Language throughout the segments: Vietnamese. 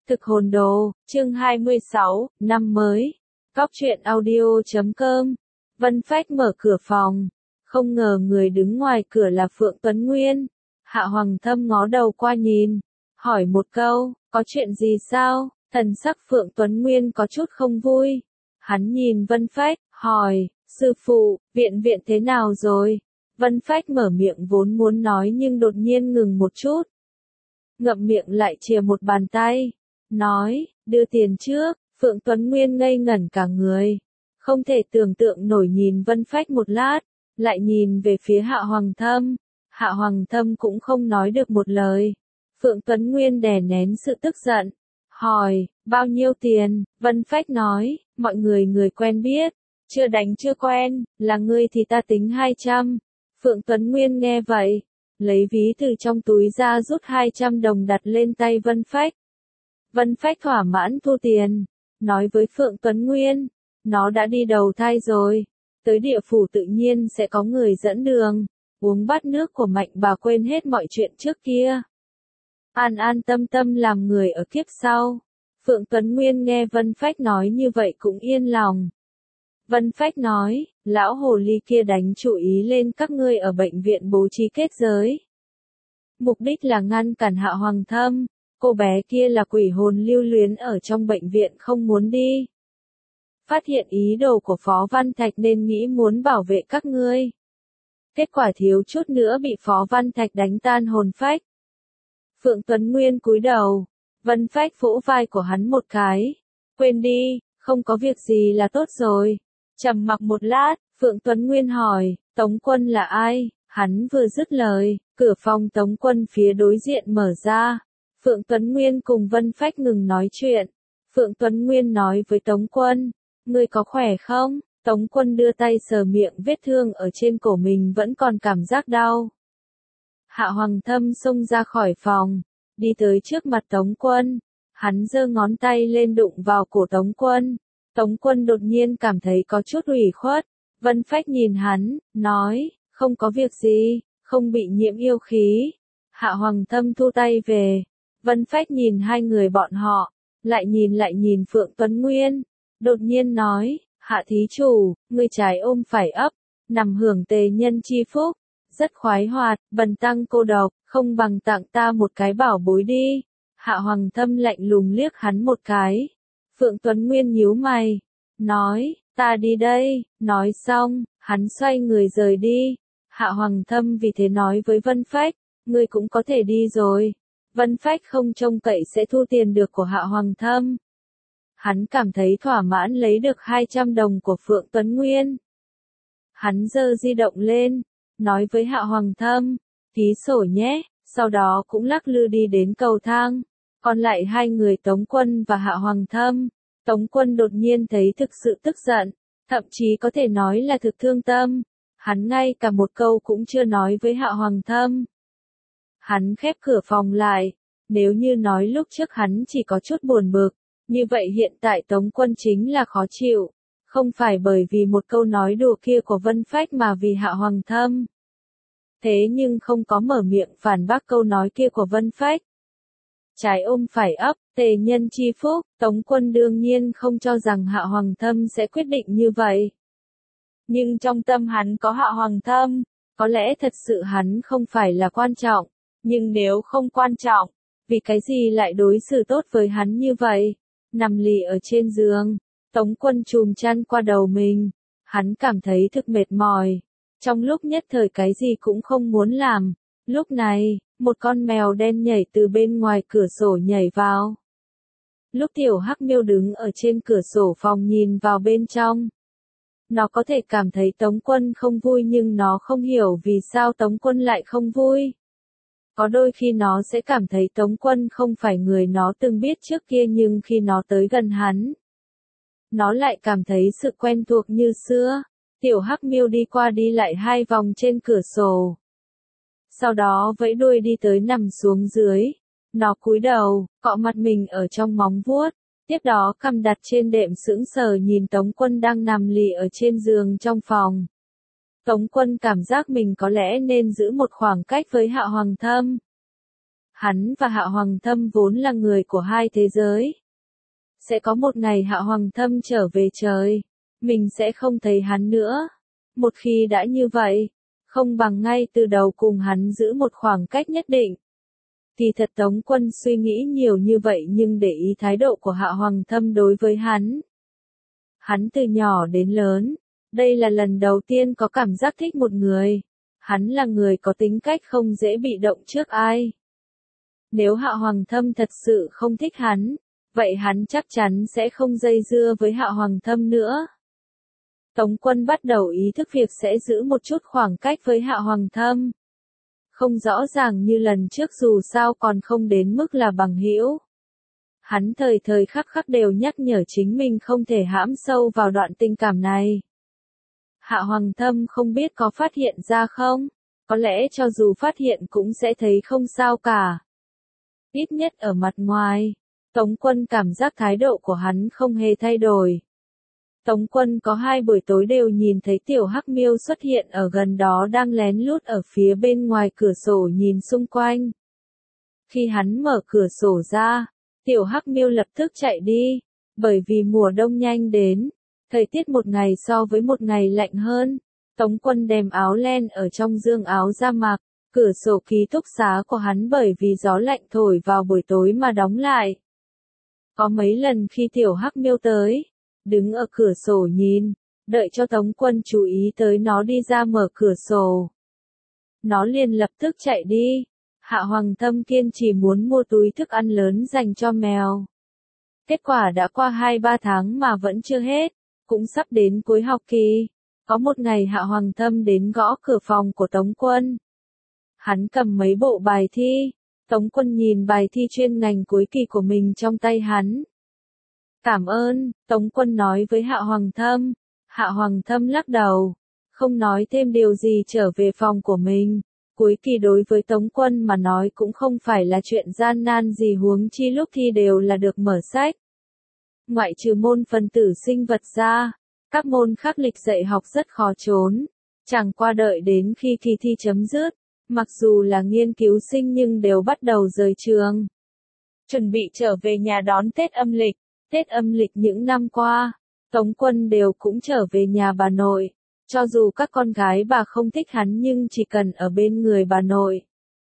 Thực hồn đồ, chương 26, năm mới. Góc truyện audio.com. Vân Phách mở cửa phòng. Không ngờ người đứng ngoài cửa là Phượng Tuấn Nguyên. Hạ Hoàng Thâm ngó đầu qua nhìn. Hỏi một câu, có chuyện gì sao? Thần sắc Phượng Tuấn Nguyên có chút không vui. Hắn nhìn Vân Phách, hỏi, sư phụ, viện thế nào rồi? Vân Phách mở miệng vốn muốn nói nhưng đột nhiên ngừng một chút. Ngậm miệng lại chìa một bàn tay. Nói, đưa tiền trước. Phượng Tuấn Nguyên ngây ngẩn cả người. Không thể tưởng tượng nổi nhìn Vân Phách một lát. Lại nhìn về phía Hạ Hoàng Thâm. Hạ Hoàng Thâm cũng không nói được một lời. Phượng Tuấn Nguyên đè nén sự tức giận. Hỏi, bao nhiêu tiền? Vân Phách nói, mọi người quen biết. Chưa đánh chưa quen, là ngươi thì ta tính 200. Phượng Tuấn Nguyên nghe vậy. Lấy ví từ trong túi ra rút 200 đồng đặt lên tay Vân Phách. Vân Phách thỏa mãn thu tiền. Nói với Phượng Tuấn Nguyên, nó đã đi đầu thai rồi. Tới địa phủ tự nhiên sẽ có người dẫn đường. Uống bát nước của Mạnh bà quên hết mọi chuyện trước kia. An an tâm tâm làm người ở kiếp sau. Phượng Tuấn Nguyên nghe Vân Phách nói như vậy cũng yên lòng. Vân Phách nói, lão hồ ly kia đánh chú ý lên các ngươi ở bệnh viện bố trí kết giới. Mục đích là ngăn cản Hạ Hoàng Thâm. Cô bé kia là quỷ hồn lưu luyến ở trong bệnh viện không muốn đi. Phát hiện ý đồ của Phó Văn Thạch nên nghĩ muốn bảo vệ các ngươi. Kết quả thiếu chút nữa bị Phó Văn Thạch đánh tan hồn phách. Phượng Tuấn Nguyên cúi đầu. Vân Phách vỗ vai của hắn một cái. Quên đi, không có việc gì là tốt rồi. Trầm mặc một lát, Phượng Tuấn Nguyên hỏi, Tống Quân là ai? Hắn vừa dứt lời, cửa phòng Tống Quân phía đối diện mở ra. Phượng Tuấn Nguyên cùng Vân Phách ngừng nói chuyện. Phượng Tuấn Nguyên nói với Tống Quân, ngươi có khỏe không? Tống Quân đưa tay sờ miệng vết thương ở trên cổ mình vẫn còn cảm giác đau. Hạ Hoàng Thâm xông ra khỏi phòng, đi tới trước mặt Tống Quân. Hắn giơ ngón tay lên đụng vào cổ Tống Quân. Tống Quân đột nhiên cảm thấy có chút ủy khuất. Vân Phách nhìn hắn, nói, không có việc gì, không bị nhiễm yêu khí. Hạ Hoàng Thâm thu tay về. Vân Phách nhìn hai người bọn họ, lại nhìn Phượng Tuấn Nguyên. Đột nhiên nói, Hạ thí chủ, ngươi trái ôm phải ấp, nằm hưởng tề nhân chi phúc. Rất khoái hoạt, bần tăng cô độc, không bằng tặng ta một cái bảo bối đi. Hạ Hoàng Thâm lạnh lùng liếc hắn một cái. Phượng Tuấn Nguyên nhíu mày, nói, ta đi đây. Nói xong, hắn xoay người rời đi. Hạ Hoàng Thâm vì thế nói với Vân Phách, ngươi cũng có thể đi rồi. Vân Phách không trông cậy sẽ thu tiền được của Hạ Hoàng Thâm. Hắn cảm thấy thỏa mãn lấy được 200 đồng của Phượng Tuấn Nguyên. Hắn giơ di động lên, nói với Hạ Hoàng Thâm, ký sổ nhé, sau đó cũng lắc lư đi đến cầu thang. Còn lại hai người Tống Quân và Hạ Hoàng Thâm. Tống Quân đột nhiên thấy thực sự tức giận, thậm chí có thể nói là thực thương tâm. Hắn ngay cả một câu cũng chưa nói với Hạ Hoàng Thâm. Hắn khép cửa phòng lại. Nếu như nói lúc trước hắn chỉ có chút buồn bực, như vậy hiện tại Tống Quân chính là khó chịu. Không phải bởi vì một câu nói đùa kia của Vân Phách mà vì Hạ Hoàng Thâm. Thế nhưng không có mở miệng phản bác câu nói kia của Vân Phách. Trái ôm phải ấp, tề nhân chi phúc, Tống Quân đương nhiên không cho rằng Hạ Hoàng Thâm sẽ quyết định như vậy. Nhưng trong tâm hắn có Hạ Hoàng Thâm, có lẽ thật sự hắn không phải là quan trọng. Nhưng nếu không quan trọng, vì cái gì lại đối xử tốt với hắn như vậy? Nằm lì ở trên giường, Tống Quân chùm chăn qua đầu mình. Hắn cảm thấy thực mệt mỏi. Trong lúc nhất thời cái gì cũng không muốn làm. Lúc này, một con mèo đen nhảy từ bên ngoài cửa sổ nhảy vào. Lúc Tiểu Hắc Miêu đứng ở trên cửa sổ phòng nhìn vào bên trong. Nó có thể cảm thấy Tống Quân không vui nhưng nó không hiểu vì sao Tống Quân lại không vui. Có đôi khi nó sẽ cảm thấy Tống Quân không phải người nó từng biết trước kia nhưng khi nó tới gần hắn, nó lại cảm thấy sự quen thuộc như xưa. Tiểu Hắc Miêu đi qua đi lại 2 vòng trên cửa sổ. Sau đó vẫy đuôi đi tới nằm xuống dưới. Nó cúi đầu, cọ mặt mình ở trong móng vuốt. Tiếp đó cằm đặt trên đệm sững sờ nhìn Tống Quân đang nằm lì ở trên giường trong phòng. Tống Quân cảm giác mình có lẽ nên giữ một khoảng cách với Hạ Hoàng Thâm. Hắn và Hạ Hoàng Thâm vốn là người của hai thế giới. Sẽ có một ngày Hạ Hoàng Thâm trở về trời, mình sẽ không thấy hắn nữa. Một khi đã như vậy, không bằng ngay từ đầu cùng hắn giữ một khoảng cách nhất định. Thì thật Tống Quân suy nghĩ nhiều như vậy nhưng để ý thái độ của Hạ Hoàng Thâm đối với hắn. Hắn từ nhỏ đến lớn, đây là lần đầu tiên có cảm giác thích một người. Hắn là người có tính cách không dễ bị động trước ai. Nếu Hạ Hoàng Thâm thật sự không thích hắn, vậy hắn chắc chắn sẽ không dây dưa với Hạ Hoàng Thâm nữa. Tống Quân bắt đầu ý thức việc sẽ giữ một chút khoảng cách với Hạ Hoàng Thâm. Không rõ ràng như lần trước dù sao còn không đến mức là bằng hữu. Hắn thời thời khắc khắc đều nhắc nhở chính mình không thể hãm sâu vào đoạn tình cảm này. Hạ Hoàng Thâm không biết có phát hiện ra không? Có lẽ cho dù phát hiện cũng sẽ thấy không sao cả. Ít nhất ở mặt ngoài, Tống Quân cảm giác thái độ của hắn không hề thay đổi. Tống Quân có 2 buổi tối đều nhìn thấy tiểu Hắc Miêu xuất hiện ở gần đó đang lén lút ở phía bên ngoài cửa sổ nhìn xung quanh. Khi hắn mở cửa sổ ra, tiểu Hắc Miêu lập tức chạy đi, bởi vì mùa đông nhanh đến, thời tiết một ngày so với một ngày lạnh hơn. Tống Quân đem áo len ở trong dương áo ra mặc, cửa sổ ký túc xá của hắn bởi vì gió lạnh thổi vào buổi tối mà đóng lại. Có mấy lần khi tiểu Hắc Miêu tới, đứng ở cửa sổ nhìn, đợi cho Tống Quân chú ý tới nó đi ra mở cửa sổ. Nó liền lập tức chạy đi. Hạ Hoàng Thâm kiên trì muốn mua túi thức ăn lớn dành cho mèo. Kết quả đã qua 2-3 tháng mà vẫn chưa hết, cũng sắp đến cuối học kỳ. Có một ngày Hạ Hoàng Thâm đến gõ cửa phòng của Tống Quân. Hắn cầm mấy bộ bài thi. Tống Quân nhìn bài thi chuyên ngành cuối kỳ của mình trong tay hắn. Cảm ơn, Tống Quân nói với Hạ Hoàng Thâm. Hạ Hoàng Thâm lắc đầu, không nói thêm điều gì trở về phòng của mình. Cuối kỳ đối với Tống Quân mà nói cũng không phải là chuyện gian nan gì huống chi lúc thi đều là được mở sách. Ngoại trừ môn phân tử sinh vật ra, các môn khác lịch dạy học rất khó trốn. Chẳng qua đợi đến khi kỳ thi chấm dứt, mặc dù là nghiên cứu sinh nhưng đều bắt đầu rời trường. Chuẩn bị trở về nhà đón Tết âm lịch. Tết âm lịch những năm qua, Tống Quân đều cũng trở về nhà bà nội. Cho dù các con gái bà không thích hắn nhưng chỉ cần ở bên người bà nội.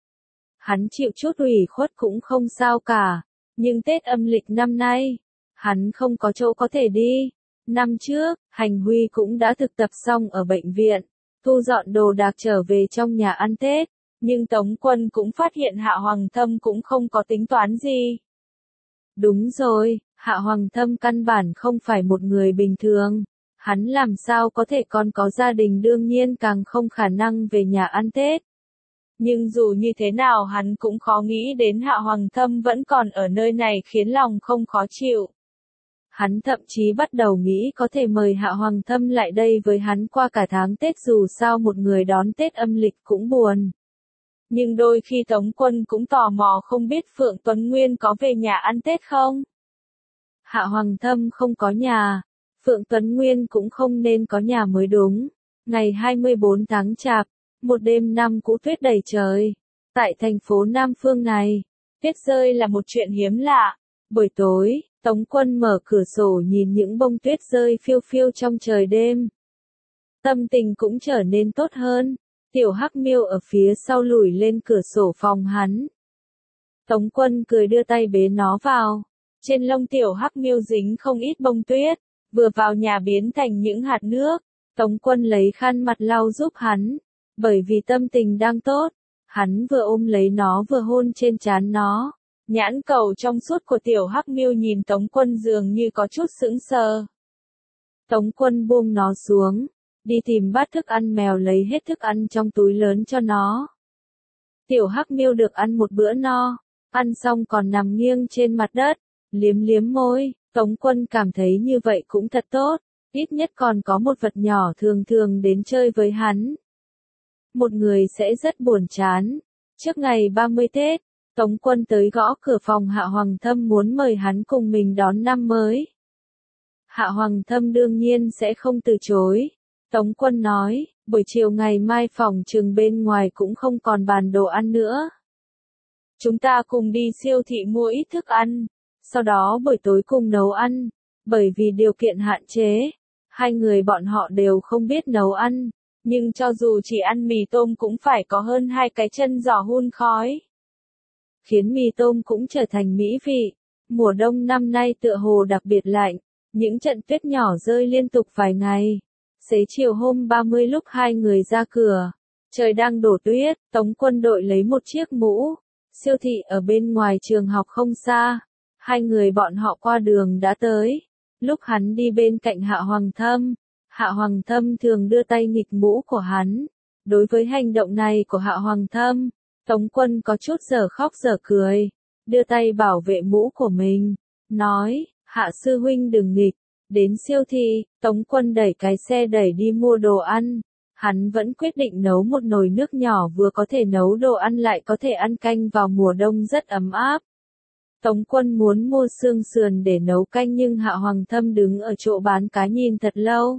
Hắn chịu chút ủy khuất cũng không sao cả. Nhưng Tết âm lịch năm nay, hắn không có chỗ có thể đi. Năm trước, Hành Huy cũng đã thực tập xong ở bệnh viện, thu dọn đồ đạc trở về trong nhà ăn Tết. Nhưng Tống Quân cũng phát hiện Hạ Hoàng Thâm cũng không có tính toán gì. Đúng rồi, Hạ Hoàng Thâm căn bản không phải một người bình thường. Hắn làm sao có thể còn có gia đình đương nhiên càng không khả năng về nhà ăn Tết. Nhưng dù như thế nào hắn cũng khó nghĩ đến Hạ Hoàng Thâm vẫn còn ở nơi này khiến lòng không khó chịu. Hắn thậm chí bắt đầu nghĩ có thể mời Hạ Hoàng Thâm lại đây với hắn qua cả tháng Tết dù sao một người đón Tết âm lịch cũng buồn. Nhưng đôi khi Tống Quân cũng tò mò không biết Phượng Tuấn Nguyên có về nhà ăn Tết không? Hạ Hoàng Thâm không có nhà, Phượng Tuấn Nguyên cũng không nên có nhà mới đúng. Ngày 24 tháng Chạp, một đêm năm cũ tuyết đầy trời. Tại thành phố Nam Phương này, tuyết rơi là một chuyện hiếm lạ. Buổi tối, Tống Quân mở cửa sổ nhìn những bông tuyết rơi phiêu phiêu trong trời đêm. Tâm tình cũng trở nên tốt hơn. Tiểu Hắc Miêu ở phía sau lùi lên cửa sổ phòng hắn. Tống Quân cười đưa tay bế nó vào. Trên lông tiểu Hắc Miêu dính không ít bông tuyết, vừa vào nhà biến thành những hạt nước. Tống Quân lấy khăn mặt lau giúp hắn, bởi vì tâm tình đang tốt, hắn vừa ôm lấy nó vừa hôn trên trán nó. Nhãn cầu trong suốt của tiểu Hắc Miêu nhìn Tống Quân dường như có chút sững sờ. Tống Quân buông nó xuống, đi tìm bát thức ăn mèo lấy hết thức ăn trong túi lớn cho nó. Tiểu Hắc Miêu được ăn một bữa no, ăn xong còn nằm nghiêng trên mặt đất, liếm liếm môi. Tống Quân cảm thấy như vậy cũng thật tốt, ít nhất còn có một vật nhỏ thường thường đến chơi với hắn. Một người sẽ rất buồn chán. Trước ngày 30 Tết, Tống Quân tới gõ cửa phòng Hạ Hoàng Thâm muốn mời hắn cùng mình đón năm mới. Hạ Hoàng Thâm đương nhiên sẽ không từ chối. Tống Quân nói, buổi chiều ngày mai phòng trường bên ngoài cũng không còn bàn đồ ăn nữa. chúng ta cùng đi siêu thị mua ít thức ăn, sau đó buổi tối cùng nấu ăn. Bởi vì điều kiện hạn chế, hai người bọn họ đều không biết nấu ăn, nhưng cho dù chỉ ăn mì tôm cũng phải có hơn 2 cái chân giò hun khói. Khiến mì tôm cũng trở thành mỹ vị. Mùa đông năm nay tựa hồ đặc biệt lạnh, những trận tuyết nhỏ rơi liên tục vài ngày. Xế chiều hôm 30 lúc hai người ra cửa, trời đang đổ tuyết, Tống Quân đội lấy một chiếc mũ. Siêu thị ở bên ngoài trường học không xa, hai người bọn họ qua đường đã tới. Lúc hắn đi bên cạnh Hạ Hoàng Thâm thường đưa tay nghịch mũ của hắn. Đối với hành động này của Hạ Hoàng Thâm, Tống Quân có chút dở khóc dở cười, đưa tay bảo vệ mũ của mình, nói, Hạ sư huynh đừng nghịch. Đến siêu thị, Tống Quân đẩy cái xe đẩy đi mua đồ ăn. Hắn vẫn quyết định nấu một nồi nước nhỏ vừa có thể nấu đồ ăn lại có thể ăn canh vào mùa đông rất ấm áp. Tống Quân muốn mua xương sườn để nấu canh nhưng Hạ Hoàng Thâm đứng ở chỗ bán cá nhìn thật lâu.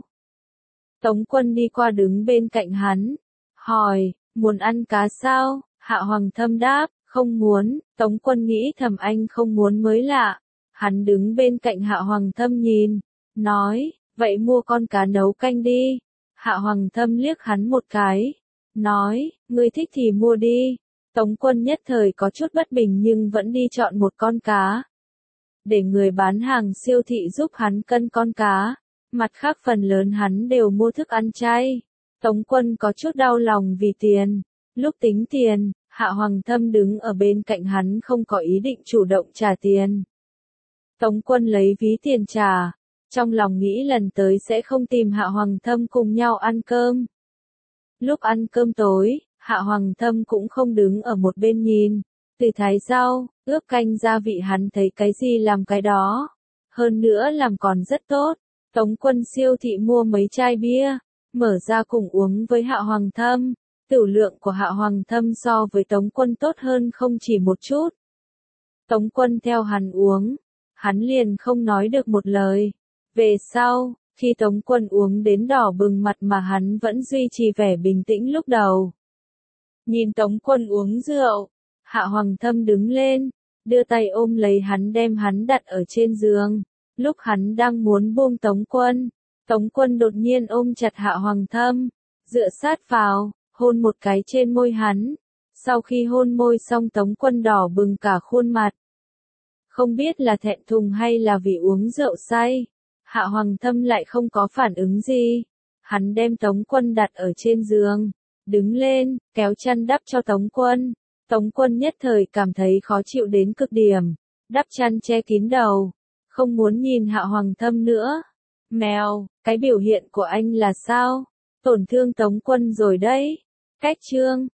Tống Quân đi qua đứng bên cạnh hắn, hỏi, muốn ăn cá sao? Hạ Hoàng Thâm đáp, không muốn. Tống Quân nghĩ thầm anh không muốn mới lạ. Hắn đứng bên cạnh Hạ Hoàng Thâm nhìn, nói, vậy mua con cá nấu canh đi. Hạ Hoàng Thâm liếc hắn một cái, nói, ngươi thích thì mua đi. Tống Quân nhất thời có chút bất bình nhưng vẫn đi chọn một con cá. Để người bán hàng siêu thị giúp hắn cân con cá. Mặt khác phần lớn hắn đều mua thức ăn chay. Tống Quân có chút đau lòng vì tiền. Lúc tính tiền, Hạ Hoàng Thâm đứng ở bên cạnh hắn không có ý định chủ động trả tiền. Tống Quân lấy ví tiền trả, trong lòng nghĩ lần tới sẽ không tìm Hạ Hoàng Thâm cùng nhau ăn cơm. Lúc ăn cơm tối, Hạ Hoàng Thâm cũng không đứng ở một bên nhìn, từ thái rau, ướp canh gia vị hắn thấy cái gì làm cái đó. Hơn nữa làm còn rất tốt. Tống Quân siêu thị mua mấy chai bia, mở ra cùng uống với Hạ Hoàng Thâm. Tửu lượng của Hạ Hoàng Thâm so với Tống Quân tốt hơn không chỉ một chút. Tống Quân theo hắn uống, hắn liền không nói được một lời. Về sau, khi Tống Quân uống đến đỏ bừng mặt mà hắn vẫn duy trì vẻ bình tĩnh lúc đầu. Nhìn Tống Quân uống rượu, Hạ Hoàng Thâm đứng lên, đưa tay ôm lấy hắn đem hắn đặt ở trên giường. Lúc hắn đang muốn buông Tống Quân đột nhiên ôm chặt Hạ Hoàng Thâm, dựa sát vào, hôn một cái trên môi hắn. Sau khi hôn môi xong Tống Quân đỏ bừng cả khuôn mặt. Không biết là thẹn thùng hay là vì uống rượu say, Hạ Hoàng Thâm lại không có phản ứng gì. Hắn đem Tống Quân đặt ở trên giường, đứng lên, kéo chăn đắp cho Tống Quân. Tống Quân nhất thời cảm thấy khó chịu đến cực điểm, đắp chăn che kín đầu, không muốn nhìn Hạ Hoàng Thâm nữa. Mèo, cái biểu hiện của anh là sao? Tổn thương Tống Quân rồi đấy. Cách chương